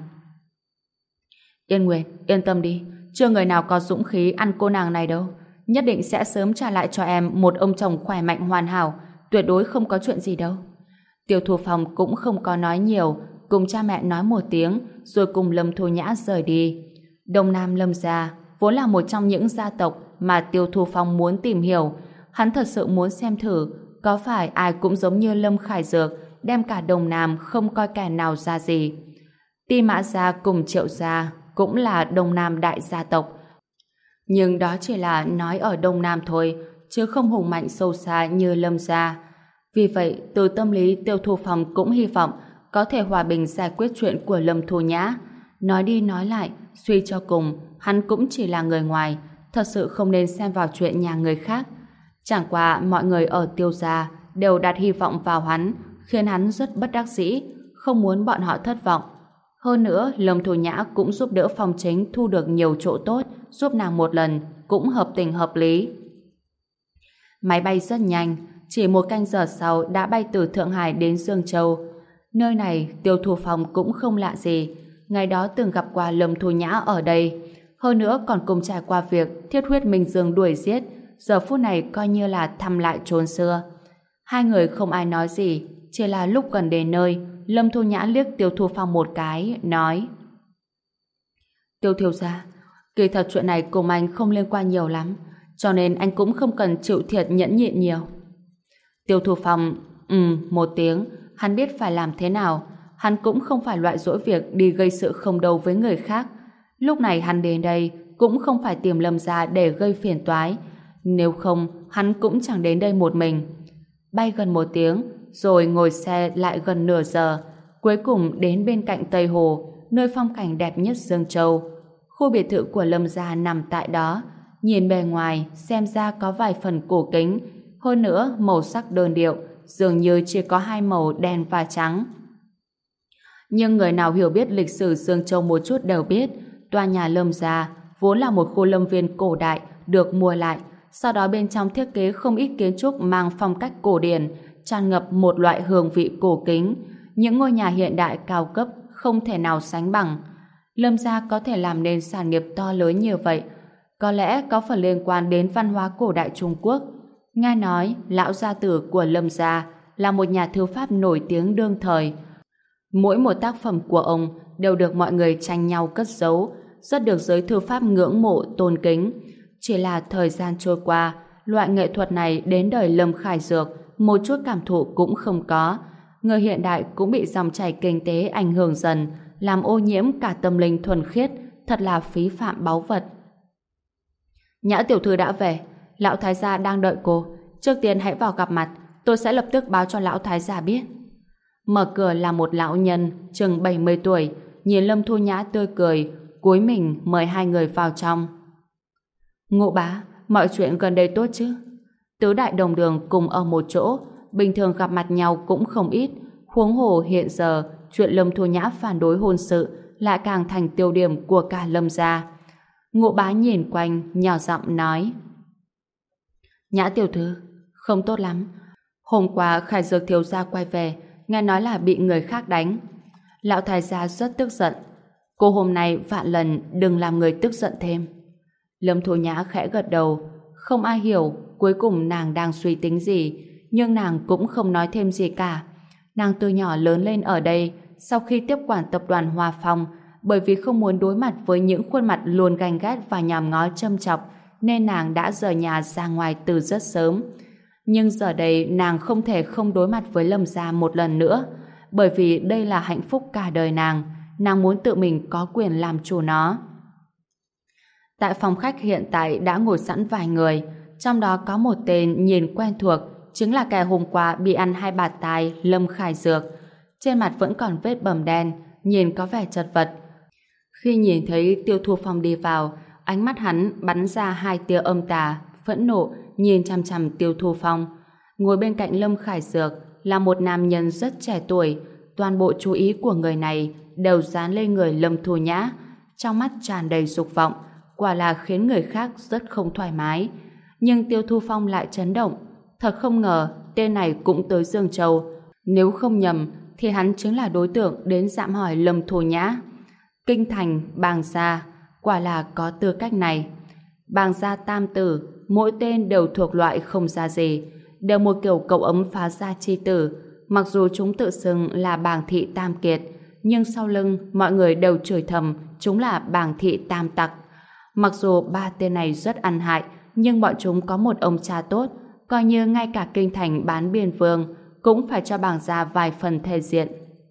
Yên Nguyệt, yên tâm đi, chưa người nào có dũng khí ăn cô nàng này đâu. Nhất định sẽ sớm trả lại cho em một ông chồng khỏe mạnh hoàn hảo, tuyệt đối không có chuyện gì đâu. Tiêu Thu Phong cũng không có nói nhiều, cùng cha mẹ nói một tiếng, rồi cùng Lâm Thu Nhã rời đi. Đông Nam Lâm gia vốn là một trong những gia tộc mà Tiêu Thu Phong muốn tìm hiểu. Hắn thật sự muốn xem thử có phải ai cũng giống như Lâm Khải Dược, đem cả Đông Nam không coi kẻ nào ra gì. Ti Mã gia cùng Triệu gia cũng là Đông Nam đại gia tộc, nhưng đó chỉ là nói ở Đông Nam thôi, chứ không hùng mạnh sâu xa như Lâm gia. Vì vậy, từ tâm lý Tiêu Thu Phong cũng hy vọng có thể hòa bình giải quyết chuyện của Lâm Thu Nhã. Nói đi nói lại, suy cho cùng, hắn cũng chỉ là người ngoài, thật sự không nên xen vào chuyện nhà người khác. Chẳng qua mọi người ở Tiêu gia đều đặt hy vọng vào hắn, khiến hắn rất bất đắc dĩ, không muốn bọn họ thất vọng. Hơn nữa, Lâm Thu Nhã cũng giúp đỡ Phong Chính thu được nhiều chỗ tốt, giúp nàng một lần, cũng hợp tình hợp lý. Máy bay rất nhanh, chỉ 1 canh giờ sau đã bay từ Thượng Hải đến Dương Châu. Nơi này Tiêu Thu Phong cũng không lạ gì, ngày đó từng gặp qua Lâm Thu Nhã ở đây, hơn nữa còn cùng trải qua việc thiết huyết Minh Dương đuổi giết, giờ phút này coi như là thăm lại chốn xưa. Hai người không ai nói gì, chỉ là lúc gần đến nơi, Lâm Thu Nhã liếc Tiêu Thu Phong một cái, nói: Tiêu thiếu gia, kỳ thật chuyện này cùng anh không liên quan nhiều lắm, cho nên anh cũng không cần chịu thiệt nhẫn nhịn nhiều. Tiêu Thu Phong một tiếng, hắn biết phải làm thế nào. Hắn cũng không phải loại dỗi việc đi gây sự không đâu với người khác. Lúc này hắn đến đây cũng không phải tìm Lâm gia để gây phiền toái, nếu không hắn cũng chẳng đến đây một mình. Bay gần 1 tiếng, rồi ngồi xe lại gần nửa giờ, cuối cùng đến bên cạnh Tây Hồ, nơi phong cảnh đẹp nhất Dương Châu. Khu biệt thự của Lâm gia nằm tại đó, nhìn bề ngoài xem ra có vài phần cổ kính, hơn nữa màu sắc đơn điệu, dường như chỉ có 2 màu đen và trắng. Nhưng người nào hiểu biết lịch sử Dương Châu một chút đều biết, tòa nhà Lâm gia vốn là một khu lâm viên cổ đại được mua lại, sau đó bên trong thiết kế không ít kiến trúc mang phong cách cổ điển, tràn ngập một loại hương vị cổ kính, những ngôi nhà hiện đại cao cấp không thể nào sánh bằng. Lâm gia có thể làm nên sản nghiệp to lớn như vậy, có lẽ có phần liên quan đến văn hóa cổ đại Trung Quốc. Nghe nói lão gia tử của Lâm gia là một nhà thư pháp nổi tiếng đương thời. Mỗi một tác phẩm của ông đều được mọi người tranh nhau cất giấu, rất được giới thư pháp ngưỡng mộ tôn kính. Chỉ là thời gian trôi qua, loại nghệ thuật này đến đời Lâm Khải Dược một chút cảm thụ cũng không có. Người hiện đại cũng bị dòng chảy kinh tế ảnh hưởng dần, làm ô nhiễm cả tâm linh thuần khiết, thật là phí phạm báu vật. Nhã tiểu thư đã về, lão thái gia đang đợi cô. Trước tiên hãy vào gặp mặt, tôi sẽ lập tức báo cho lão thái gia biết. Mở cửa là một lão nhân chừng 70 tuổi, nhìn Lâm Thu Nhã tươi cười, cúi mình mời hai người vào trong. Ngộ bá, mọi chuyện gần đây tốt chứ? Tứ đại đồng đường cùng ở một chỗ, bình thường gặp mặt nhau cũng không ít, huống hồ hiện giờ chuyện Lâm Thu Nhã phản đối hôn sự lại càng thành tiêu điểm của cả Lâm gia. Ngũ Bá nhìn quanh, nhỏ giọng nói: Nhã tiểu thư, không tốt lắm. Hôm qua Khải Dược thiếu gia quay về, nghe nói là bị người khác đánh. Lão thái gia rất tức giận. Cô hôm nay vạn lần đừng làm người tức giận thêm. Lâm Thu Nhã khẽ gật đầu. Không ai hiểu cuối cùng nàng đang suy tính gì, nhưng nàng cũng không nói thêm gì cả. Nàng từ nhỏ lớn lên ở đây, sau khi tiếp quản tập đoàn Hoa Phong, bởi vì không muốn đối mặt với những khuôn mặt luôn ganh ghét và nhòm ngó châm chọc, nên nàng đã rời nhà ra ngoài từ rất sớm. Nhưng giờ đây nàng không thể không đối mặt với Lâm gia một lần nữa, bởi vì đây là hạnh phúc cả đời nàng muốn tự mình có quyền làm chủ nó. Tại phòng khách hiện tại đã ngồi sẵn vài người, trong đó có một tên nhìn quen thuộc, chính là kẻ hôm qua bị ăn 2 bạt tai, Lâm Khải Dược. Trên mặt vẫn còn vết bầm đen, nhìn có vẻ chật vật. Khi nhìn thấy Tiêu Thu Phong đi vào, ánh mắt hắn bắn ra 2 tia âm tà, phẫn nộ, nhìn chằm chằm Tiêu Thu Phong. Ngồi bên cạnh Lâm Khải Dược là một nam nhân rất trẻ tuổi, toàn bộ chú ý của người này đều dán lên người Lâm Thu Nhã, trong mắt tràn đầy dục vọng, quả là khiến người khác rất không thoải mái. Nhưng Tiêu Thu Phong lại chấn động, thật không ngờ tên này cũng tới Dương Châu. Nếu không nhầm thì hắn chính là đối tượng đến dạm hỏi Lâm Thu Nhã. Kinh thành, Bàng gia, quả là có tư cách này. Bàng gia tam tử, mỗi tên đều thuộc loại không ra gì, đều một kiểu cậu ấm phá gia chi tử. Mặc dù chúng tự xưng là Bàng thị tam kiệt, nhưng sau lưng mọi người đều chửi thầm chúng là Bàng thị tam tặc. Mặc dù 3 tên này rất ăn hại, nhưng bọn chúng có một ông cha tốt, coi như ngay cả kinh thành bán biên vương cũng phải cho Bàng gia vài phần thể diện.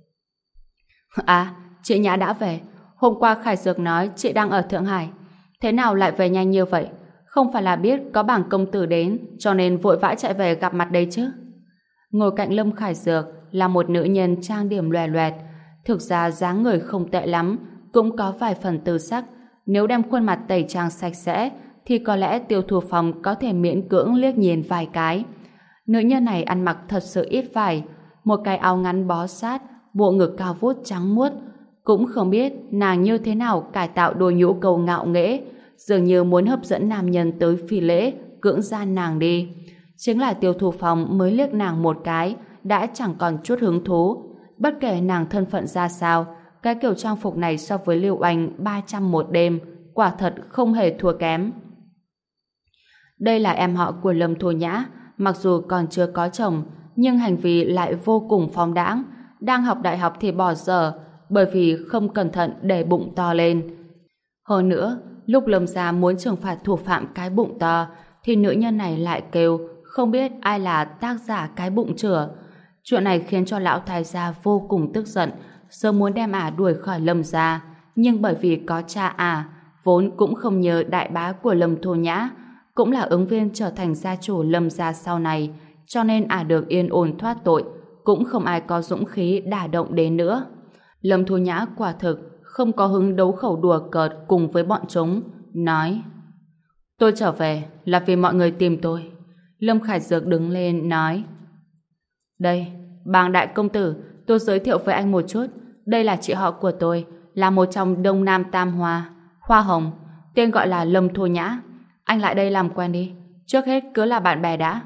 À, chị Nhã đã về. Hôm qua Khải Dược nói chị đang ở Thượng Hải. Thế nào lại về nhanh như vậy? Không phải là biết có Bàng công tử đến cho nên vội vã chạy về gặp mặt đây chứ? Ngồi cạnh Lâm Khải Dược là một nữ nhân trang điểm loè loẹt. Thực ra dáng người không tệ lắm, cũng có vài phần tư sắc. Nếu đem khuôn mặt tẩy trang sạch sẽ thì có lẽ Tiêu Thu Phong có thể miễn cưỡng liếc nhìn vài cái. Nữ nhân này ăn mặc thật sự ít vải, một cái áo ngắn bó sát, bộ ngực cao vút trắng muốt. Cũng không biết nàng như thế nào cải tạo đôi nhũ cầu ngạo nghễ, dường như muốn hấp dẫn nam nhân tới phi lễ, cưỡng gian nàng đi. Chính là Tiêu Thu Phong mới liếc nàng một cái, đã chẳng còn chút hứng thú. Bất kể nàng thân phận ra sao, cái kiểu trang phục này so với Lưu Anh 301 đêm, quả thật không hề thua kém. Đây là em họ của Lâm Thu Nhã, mặc dù còn chưa có chồng, nhưng hành vi lại vô cùng phóng đãng. Đang học đại học thì bỏ dở, bởi vì không cẩn thận để bụng to lên. Hơn nữa, lúc Lâm gia muốn trừng phạt thủ phạm cái bụng to, thì nữ nhân này lại kêu không biết ai là tác giả cái bụng chửa. Chuyện này khiến cho lão thái gia vô cùng tức giận, sớm muốn đem ả đuổi khỏi Lâm gia, nhưng bởi vì có cha ả, vốn cũng không nhớ đại bá của Lâm Thu Nhã, cũng là ứng viên trở thành gia chủ Lâm gia sau này, cho nên ả được yên ổn thoát tội, cũng không ai có dũng khí đả động đến nữa. Lâm Thu Nhã quả thực không có hứng đấu khẩu đùa cợt cùng với bọn chúng, nói: Tôi trở về là vì mọi người tìm tôi. Lâm Khải Dược đứng lên nói: Đây, Bàng đại công tử, tôi giới thiệu với anh một chút. Đây là chị họ của tôi, là một trong Đông Nam Tam Hoa, Hoa Hồng, tên gọi là Lâm Thu Nhã. Anh lại đây làm quen đi, trước hết cứ là bạn bè đã.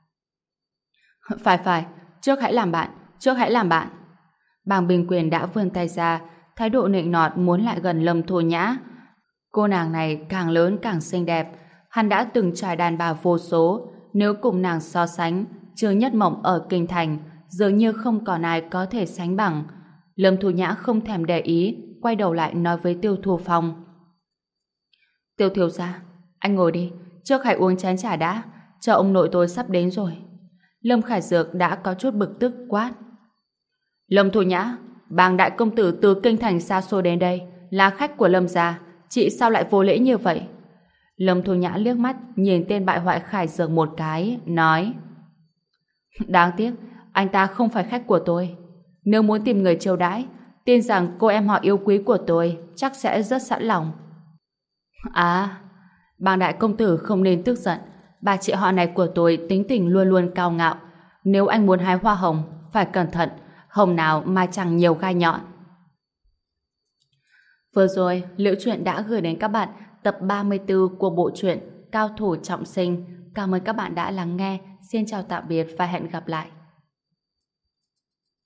Phải, trước hãy làm bạn. Bàng Bình Quyền đã vươn tay ra, thái độ nịnh nọt muốn lại gần Lâm Thu Nhã. Cô nàng này càng lớn càng xinh đẹp, hắn đã từng trải đàn bà vô số, nếu cùng nàng so sánh, Trừ Nhất Mộng ở kinh thành, dường như không còn ai có thể sánh bằng. Lâm Thu Nhã không thèm để ý, quay đầu lại nói với Tiêu Thu Phong: Tiêu thiếu gia, anh ngồi đi, trước hãy uống chén trà đã, chờ ông nội tôi sắp đến rồi. Lâm Khải Dược đã có chút bực tức quát: Lâm Thu Nhã, Bàng đại công tử từ kinh thành xa xôi đến đây, là khách của Lâm gia, chị sao lại vô lễ như vậy? Lâm Thu Nhã liếc mắt nhìn tên bại hoại Khải Dược một cái, nói: Đáng tiếc, anh ta không phải khách của tôi. Nếu muốn tìm người chiêu đãi, tin rằng cô em họ yêu quý của tôi chắc sẽ rất sẵn lòng. À, Bàng đại công tử không nên tức giận, bà chị họ này của tôi tính tình luôn luôn cao ngạo. Nếu anh muốn hái hoa hồng, phải cẩn thận, hồng nào mà chẳng nhiều gai nhọn. Vừa rồi, Liễu Chuyện đã gửi đến các bạn tập 34 của bộ truyện Cao thủ trọng sinh. Cảm ơn các bạn đã lắng nghe. Xin chào tạm biệt và hẹn gặp lại.